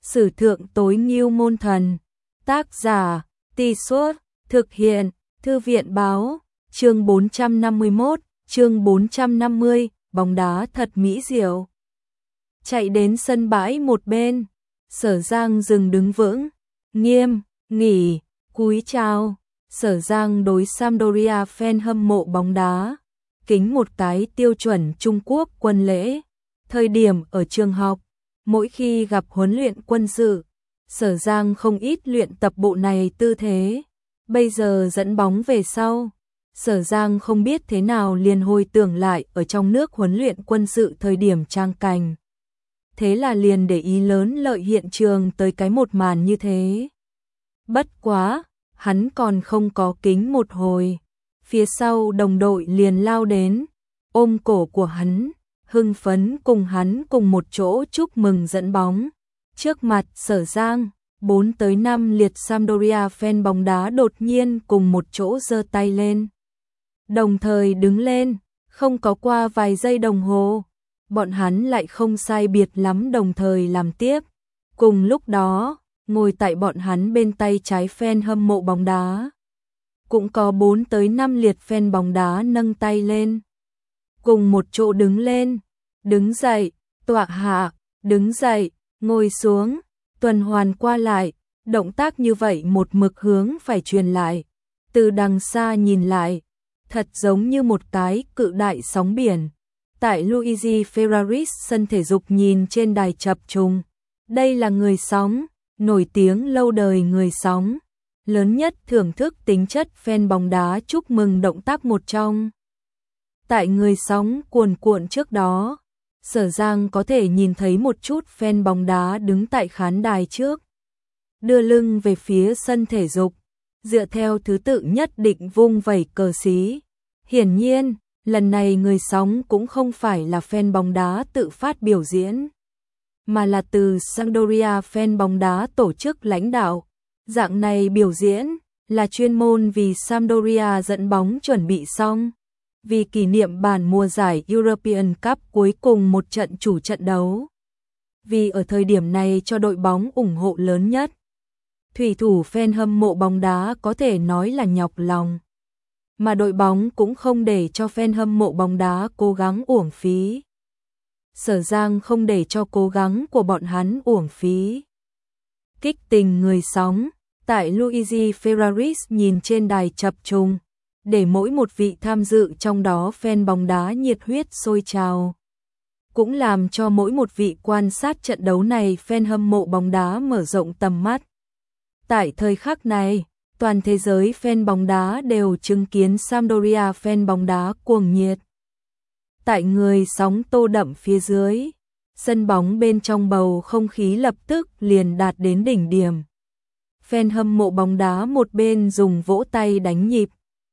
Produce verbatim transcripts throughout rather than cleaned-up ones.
Sử thượng tối ngưu môn thần. Tác giả, Tì Suốt, thực hiện, Thư viện Báo, chương bốn trăm năm mươi mốt, chương bốn trăm năm mươi, bóng đá thật mỹ diệu. Chạy đến sân bãi một bên, Sở Giang dừng đứng vững, nghiêm, nghỉ, cúi chào. Sở Giang đối Sampdoria fan hâm mộ bóng đá, kính một cái tiêu chuẩn Trung Quốc quân lễ. Thời điểm ở trường học, mỗi khi gặp huấn luyện quân sự, Sở Giang không ít luyện tập bộ này tư thế. Bây giờ dẫn bóng về sau, Sở Giang không biết thế nào liền hồi tưởng lại ở trong nước huấn luyện quân sự thời điểm trang cảnh. Thế là liền để ý lớn lợi hiện trường tới cái một màn như thế. Bất quá, hắn còn không có kính một hồi, phía sau đồng đội liền lao đến, ôm cổ của hắn, hưng phấn cùng hắn cùng một chỗ chúc mừng dẫn bóng. Trước mặt Sở Giang, bốn tới năm liệt Sampdoria fan bóng đá đột nhiên cùng một chỗ giơ tay lên. Đồng thời đứng lên, không có qua vài giây đồng hồ, bọn hắn lại không sai biệt lắm đồng thời làm tiếp. Cùng lúc đó, ngồi tại bọn hắn bên tay trái fan hâm mộ bóng đá, cũng có bốn tới năm liệt fan bóng đá nâng tay lên. Cùng một chỗ đứng lên, đứng dậy, tọa hạ, đứng dậy, ngồi xuống, tuần hoàn qua lại, động tác như vậy một mực hướng phải truyền lại. Từ đằng xa nhìn lại, thật giống như một cái cự đại sóng biển. Tại Luigi Ferraris sân thể dục nhìn trên đài chập trùng, đây là người sóng, nổi tiếng lâu đời người sóng, lớn nhất thưởng thức tính chất fan bóng đá chúc mừng động tác một trong. Tại người sóng cuồn cuộn trước đó, Sở Giang có thể nhìn thấy một chút fan bóng đá đứng tại khán đài trước, đưa lưng về phía sân thể dục, dựa theo thứ tự nhất định vung vẩy cờ xí. Hiển nhiên, lần này người sóng cũng không phải là fan bóng đá tự phát biểu diễn, mà là từ Sampdoria fan bóng đá tổ chức lãnh đạo. Dạng này biểu diễn là chuyên môn vì Sampdoria dẫn bóng chuẩn bị xong, vì kỷ niệm bản mùa giải European Cup cuối cùng một trận chủ trận đấu. Vì ở thời điểm này cho đội bóng ủng hộ lớn nhất. Thủy thủ fan hâm mộ bóng đá có thể nói là nhọc lòng, mà đội bóng cũng không để cho fan hâm mộ bóng đá cố gắng uổng phí. Sở Giang không để cho cố gắng của bọn hắn uổng phí. Kích tình người sóng, tại Luigi Ferraris nhìn trên đài chập trùng, để mỗi một vị tham dự trong đó fan bóng đá nhiệt huyết sôi trào. Cũng làm cho mỗi một vị quan sát trận đấu này fan hâm mộ bóng đá mở rộng tầm mắt. Tại thời khắc này, toàn thế giới fan bóng đá đều chứng kiến Sampdoria fan bóng đá cuồng nhiệt. Tại người sóng tô đậm phía dưới, sân bóng bên trong bầu không khí lập tức liền đạt đến đỉnh điểm. Fan hâm mộ bóng đá một bên dùng vỗ tay đánh nhịp,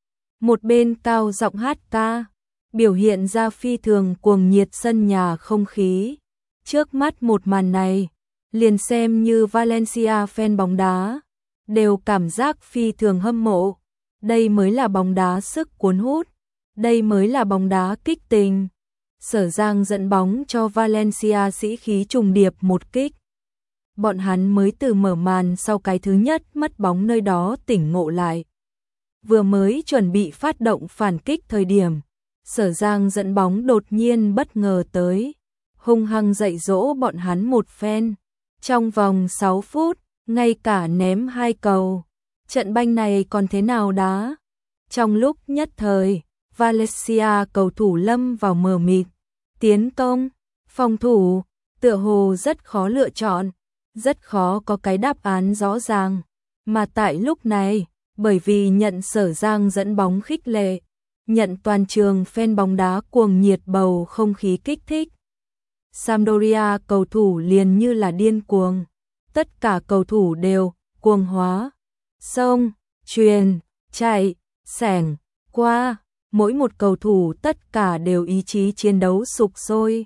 một bên cao giọng hát ca, biểu hiện ra phi thường cuồng nhiệt sân nhà không khí. Trước mắt một màn này, liền xem như Valencia fan bóng đá đều cảm giác phi thường hâm mộ. Đây mới là bóng đá sức cuốn hút, đây mới là bóng đá kích tình. Sở Giang dẫn bóng cho Valencia sĩ khí trùng điệp một kích. Bọn hắn mới từ mở màn sau cái thứ nhất mất bóng nơi đó tỉnh ngộ lại. Vừa mới chuẩn bị phát động phản kích thời điểm, Sở Giang dẫn bóng đột nhiên bất ngờ tới, hung hăng dạy dỗ bọn hắn một phen. Trong vòng sáu phút, ngay cả ném hai cầu. Trận banh này còn thế nào đá? Trong lúc nhất thời, Valencia cầu thủ lâm vào mờ mịt. Tiến công, phòng thủ, tựa hồ rất khó lựa chọn, rất khó có cái đáp án rõ ràng. Mà tại lúc này, bởi vì nhận Sở Giang dẫn bóng khích lệ, nhận toàn trường fan bóng đá cuồng nhiệt bầu không khí kích thích, Sampdoria cầu thủ liền như là điên cuồng. Tất cả cầu thủ đều cuồng hóa, xông, truyền, chạy, xẻng, qua. Mỗi một cầu thủ tất cả đều ý chí chiến đấu sục sôi.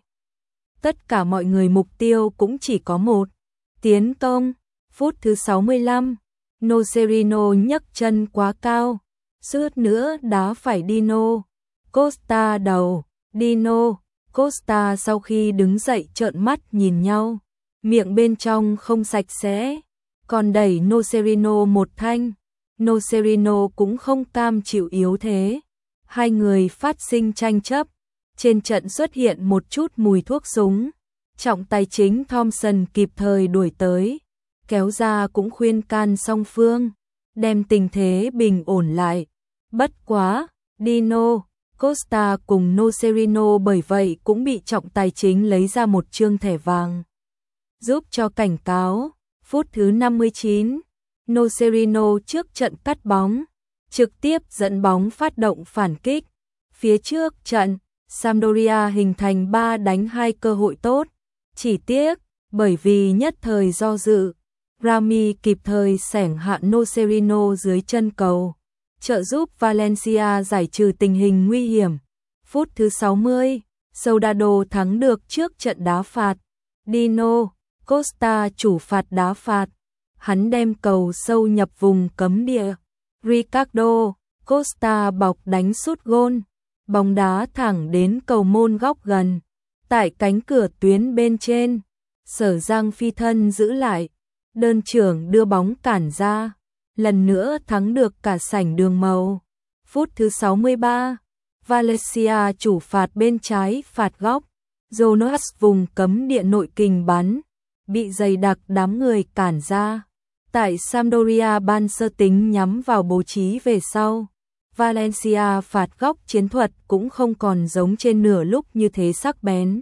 Tất cả mọi người mục tiêu cũng chỉ có một, tiến công. Phút thứ sáu mươi lăm, Nocerino nhấc chân quá cao, suýt nữa đá phải Dino Costa đầu. Dino Costa sau khi đứng dậy trợn mắt nhìn nhau, miệng bên trong không sạch sẽ, còn đẩy Nocerino một thanh. Nocerino cũng không cam chịu yếu thế. Hai người phát sinh tranh chấp, trên trận xuất hiện một chút mùi thuốc súng. Trọng tài chính Thompson kịp thời đuổi tới, kéo ra cũng khuyên can song phương, đem tình thế bình ổn lại. Bất quá, Dino Costa cùng Nocerino bởi vậy cũng bị trọng tài chính lấy ra một chương thẻ vàng, giúp cho cảnh cáo. Phút thứ năm mươi chín, Nocerino trước trận cắt bóng, trực tiếp dẫn bóng phát động phản kích. Phía trước trận, Sampdoria hình thành ba đánh hai cơ hội tốt, chỉ tiếc, bởi vì nhất thời do dự, Rami kịp thời xẻng hạ Nocerino dưới chân cầu, trợ giúp Valencia giải trừ tình hình nguy hiểm. Phút thứ sáu mươi, Soldado thắng được trước trận đá phạt. Dino Costa chủ phạt đá phạt, hắn đem cầu sâu nhập vùng cấm địa. Ricardo Costa bọc đánh sút gôn, bóng đá thẳng đến cầu môn góc gần, tại cánh cửa tuyến bên trên. Sở Giang phi thân giữ lại, đơn trưởng đưa bóng cản ra, lần nữa thắng được cả sảnh đường màu. Phút thứ sáu mươi ba, Valencia chủ phạt bên trái phạt góc, Jonas vùng cấm địa nội kình bắn, bị dày đặc đám người cản ra. Tại Sampdoria ban sơ tính nhắm vào bố trí về sau, Valencia phạt góc chiến thuật cũng không còn giống trên nửa lúc như thế sắc bén.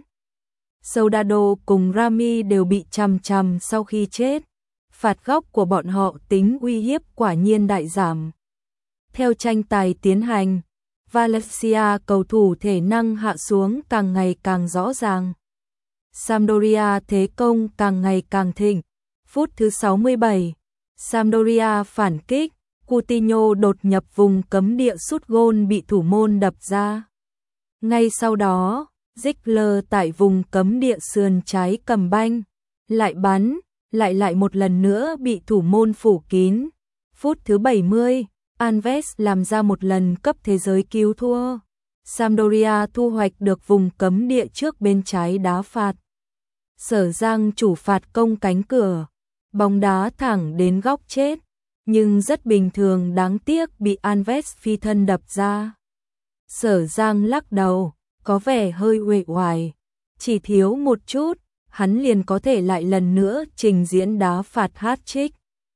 Soldado cùng Rami đều bị chằm chằm sau khi chết, phạt góc của bọn họ tính uy hiếp quả nhiên đại giảm. Theo tranh tài tiến hành, Valencia cầu thủ thể năng hạ xuống càng ngày càng rõ ràng. Sampdoria thế công càng ngày càng thịnh. Phút thứ sáu mươi bảy, Sampdoria phản kích, Coutinho đột nhập vùng cấm địa sút gôn bị thủ môn đập ra. Ngay sau đó, Ziegler tại vùng cấm địa sườn trái cầm banh, lại bắn, lại lại một lần nữa bị thủ môn phủ kín. Phút thứ bảy mươi, Alves làm ra một lần cấp thế giới cứu thua. Sampdoria thu hoạch được vùng cấm địa trước bên trái đá phạt. Sở Giang chủ phạt công cánh cửa, bóng đá thẳng đến góc chết, nhưng rất bình thường, đáng tiếc bị Alves phi thân đập ra. Sở Giang lắc đầu, có vẻ hơi uể oải, chỉ thiếu một chút, hắn liền có thể lại lần nữa trình diễn đá phạt hat-trick.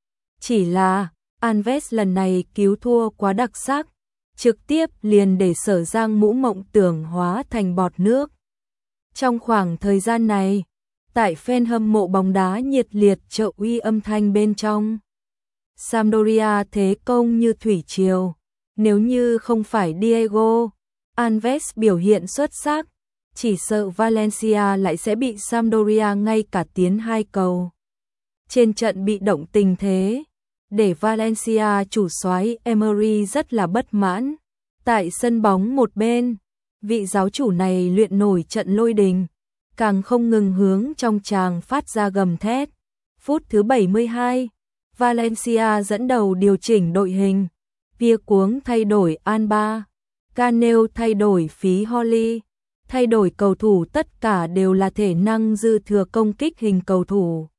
Chỉ là, Alves lần này cứu thua quá đặc sắc, trực tiếp liền để Sở Giang mũ mộng tưởng hóa thành bọt nước. Trong khoảng thời gian này, tại fan hâm mộ bóng đá nhiệt liệt trợ uy âm thanh bên trong, Sampdoria thế công như thủy triều, nếu như không phải Diego Alves biểu hiện xuất sắc, chỉ sợ Valencia lại sẽ bị Sampdoria ngay cả tiến hai cầu. Trên trận bị động tình thế, để Valencia chủ soái Emery rất là bất mãn. Tại sân bóng một bên, vị giáo chủ này luyện nổi trận lôi đình, càng không ngừng hướng trong tràng phát ra gầm thét. Phút thứ bảy mươi hai, Valencia dẫn đầu điều chỉnh đội hình, Pia cuống thay đổi Alba, Canel thay đổi phí Holly, thay đổi cầu thủ, tất cả đều là thể năng dư thừa công kích hình cầu thủ.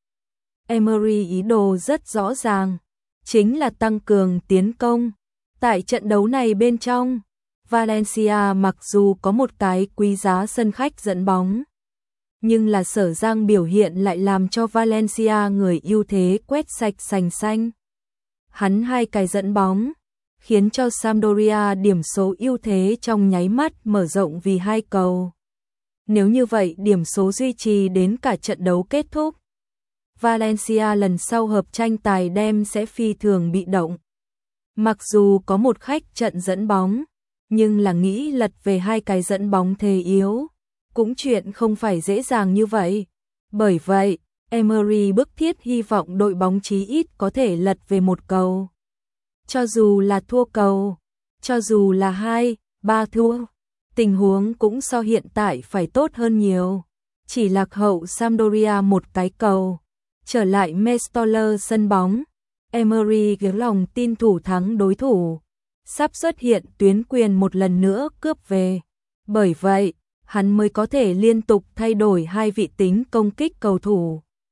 Emery ý đồ rất rõ ràng, chính là tăng cường tiến công. Tại trận đấu này bên trong, Valencia mặc dù có một cái quý giá sân khách dẫn bóng, nhưng là Sở Giang biểu hiện lại làm cho Valencia người ưu thế quét sạch sành xanh. Hắn hai cái dẫn bóng, khiến cho Sampdoria điểm số ưu thế trong nháy mắt mở rộng vì hai cầu. Nếu như vậy điểm số duy trì đến cả trận đấu kết thúc, Valencia lần sau hợp tranh tài đem sẽ phi thường bị động. Mặc dù có một khách trận dẫn bóng, nhưng là nghĩ lật về hai cái dẫn bóng thế yếu, cũng chuyện không phải dễ dàng như vậy. Bởi vậy, Emery bức thiết hy vọng đội bóng chí ít có thể lật về một cầu. Cho dù là thua cầu, cho dù là hai, ba thua, tình huống cũng so hiện tại phải tốt hơn nhiều. Chỉ lạc hậu Sampdoria một cái cầu, trở lại Mestoller sân bóng, Emery gỡ lòng tin thủ thắng đối thủ, sắp xuất hiện tuyến quyền một lần nữa cướp về. Bởi vậy, hắn mới có thể liên tục thay đổi hai vị tính công kích cầu thủ.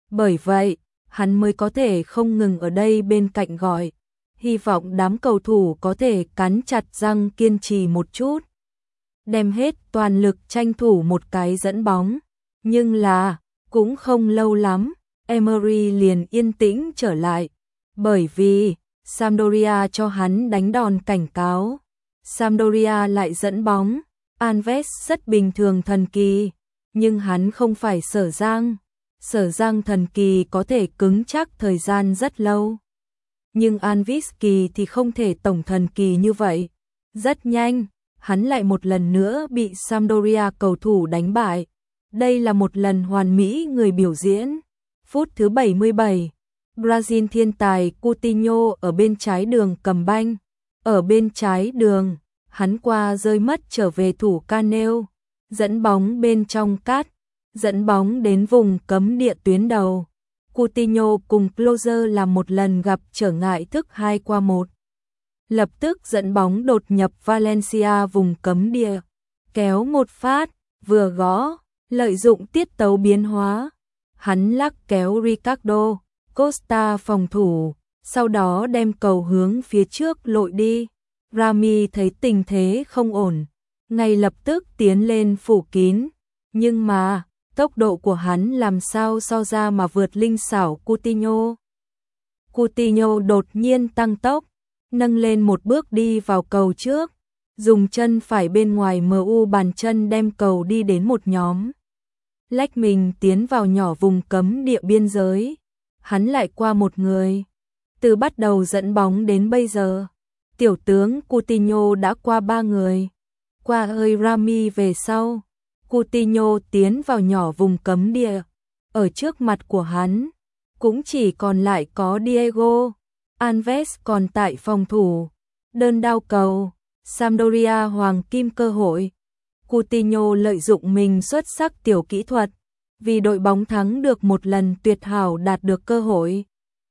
Bởi vậy, hắn mới có thể không ngừng ở đây bên cạnh gọi, hy vọng đám cầu thủ có thể cắn chặt răng kiên trì một chút, đem hết toàn lực tranh thủ một cái dẫn bóng. Nhưng là, cũng không lâu lắm, Emery liền yên tĩnh trở lại, bởi vì Sampdoria cho hắn đánh đòn cảnh cáo. Sampdoria lại dẫn bóng, Alves rất bình thường thần kỳ, nhưng hắn không phải Sở Giang. Sở Giang thần kỳ có thể cứng chắc thời gian rất lâu. Nhưng Alves kỳ thì không thể tổng thần kỳ như vậy. Rất nhanh, hắn lại một lần nữa bị Sampdoria cầu thủ đánh bại. Đây là một lần hoàn mỹ người biểu diễn. Phút thứ bảy mươi bảy, Brazil thiên tài Coutinho ở bên trái đường cầm banh. Ở bên trái đường, hắn qua rơi mất trở về thủ Canel, dẫn bóng bên trong cát, dẫn bóng đến vùng cấm địa tuyến đầu. Coutinho cùng Closer làm một lần gặp trở ngại thức hai qua một. Lập tức dẫn bóng đột nhập Valencia vùng cấm địa, kéo một phát, vừa gõ, lợi dụng tiết tấu biến hóa. Hắn lắc kéo Ricardo Costa phòng thủ, sau đó đem cầu hướng phía trước lội đi. Rami thấy tình thế không ổn, ngay lập tức tiến lên phủ kín, nhưng mà tốc độ của hắn làm sao so ra mà vượt linh xảo Coutinho. Coutinho đột nhiên tăng tốc, nâng lên một bước đi vào cầu trước, dùng chân phải bên ngoài em u bàn chân đem cầu đi đến một nhóm. Lách mình tiến vào nhỏ vùng cấm địa biên giới, hắn lại qua một người. Từ bắt đầu dẫn bóng đến bây giờ, tiểu tướng Coutinho đã qua ba người. Qua ơi Rami về sau, Coutinho tiến vào nhỏ vùng cấm địa. Ở trước mặt của hắn, cũng chỉ còn lại có Diego. Alves còn tại phòng thủ. Đơn đao cầu, Sampdoria hoàng kim cơ hội. Coutinho lợi dụng mình xuất sắc tiểu kỹ thuật, vì đội bóng thắng được một lần tuyệt hảo đạt được cơ hội.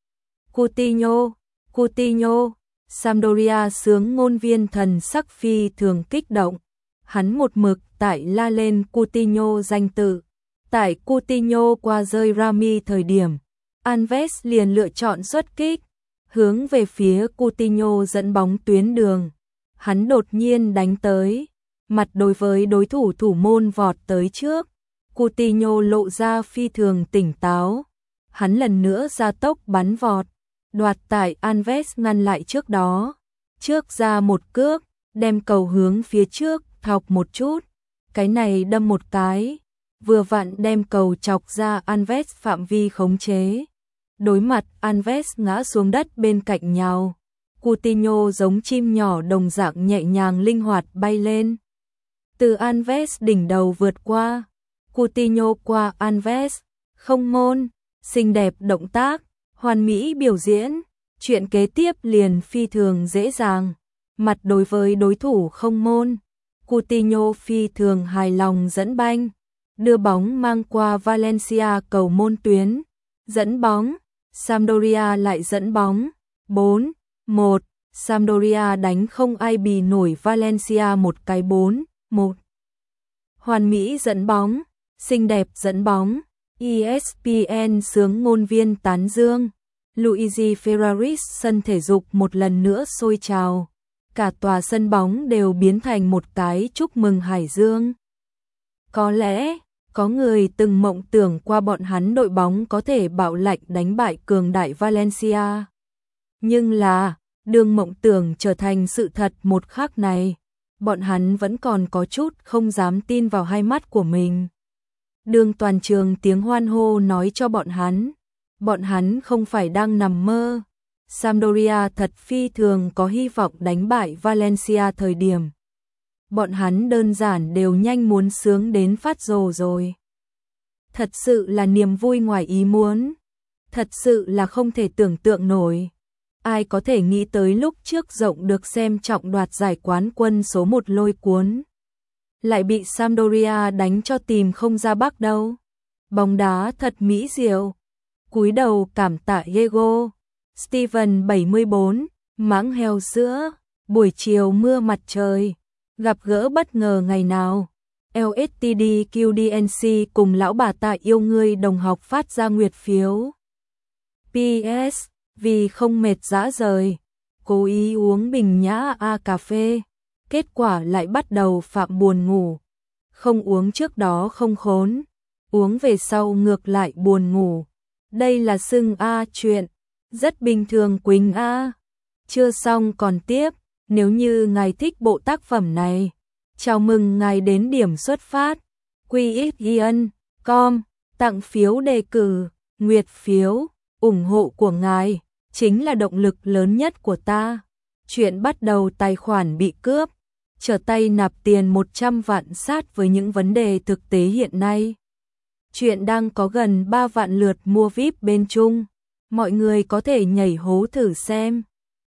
Coutinho, Coutinho, Sampdoria sướng ngôn viên thần sắc phi thường kích động. Hắn một mực tại la lên Coutinho danh tự. Tại Coutinho qua rơi Rami thời điểm, Alves liền lựa chọn xuất kích, hướng về phía Coutinho dẫn bóng tuyến đường. Hắn đột nhiên đánh tới, mặt đối với đối thủ thủ môn vọt tới trước. Coutinho lộ ra phi thường tỉnh táo. Hắn lần nữa ra tốc bắn vọt, đoạt tại Alves ngăn lại trước đó. Trước ra một cước, đem cầu hướng phía trước, thọc một chút. Cái này đâm một cái, vừa vặn đem cầu chọc ra Alves phạm vi khống chế. Đối mặt Alves ngã xuống đất bên cạnh nhau. Coutinho giống chim nhỏ đồng dạng nhẹ nhàng linh hoạt bay lên. Từ Alves đỉnh đầu vượt qua, Coutinho qua Alves, không môn, xinh đẹp động tác, hoàn mỹ biểu diễn. Chuyện kế tiếp liền phi thường dễ dàng. Mặt đối với đối thủ không môn, Coutinho phi thường hài lòng dẫn banh, đưa bóng mang qua Valencia cầu môn tuyến, dẫn bóng, Sampdoria lại dẫn bóng, bốn một, Sampdoria đánh không ai bì nổi Valencia một cái bốn một. Hoàn mỹ dẫn bóng, xinh đẹp dẫn bóng, E S P N sướng ngôn viên tán dương, Luigi Ferraris sân thể dục một lần nữa sôi trào. Cả tòa sân bóng đều biến thành một cái chúc mừng hải dương. Có lẽ, có người từng mộng tưởng qua bọn hắn đội bóng có thể bạo lệnh đánh bại cường đại Valencia. Nhưng là, đường mộng tưởng trở thành sự thật một khắc này, bọn hắn vẫn còn có chút không dám tin vào hai mắt của mình. Đường toàn trường tiếng hoan hô nói cho bọn hắn, bọn hắn không phải đang nằm mơ. Sampdoria thật phi thường có hy vọng đánh bại Valencia thời điểm. Bọn hắn đơn giản đều nhanh muốn sướng đến phát rồ rồi. Thật sự là niềm vui ngoài ý muốn. Thật sự là không thể tưởng tượng nổi. Ai có thể nghĩ tới lúc trước rộng được xem trọng đoạt giải quán quân số một lôi cuốn. Lại bị Sampdoria đánh cho tìm không ra bắc đâu. Bóng đá thật mỹ diệu. Cúi đầu cảm tạ Diego. Steven bảy mươi bốn, mãng heo sữa, buổi chiều mưa mặt trời, gặp gỡ bất ngờ ngày nào. lờ ét tê đê quy đê en xê cùng lão bà ta yêu ngươi đồng học phát ra nguyệt phiếu. pê ét. Vì không mệt rã rời, cố ý uống bình nhã A cà phê, kết quả lại bắt đầu phạm buồn ngủ. Không uống trước đó không khốn, uống về sau ngược lại buồn ngủ. Đây là xưng A chuyện, rất bình thường Quỳnh A. Chưa xong còn tiếp, nếu như ngài thích bộ tác phẩm này, chào mừng ngài đến điểm xuất phát, quy ích chấm com, tặng phiếu đề cử, nguyệt phiếu, ủng hộ của ngài chính là động lực lớn nhất của ta. Chuyện bắt đầu tài khoản bị cướp, trở tay nạp tiền một trăm vạn sát với những vấn đề thực tế hiện nay. Chuyện đang có gần ba vạn lượt mua víp bên Trung, mọi người có thể nhảy hố thử xem.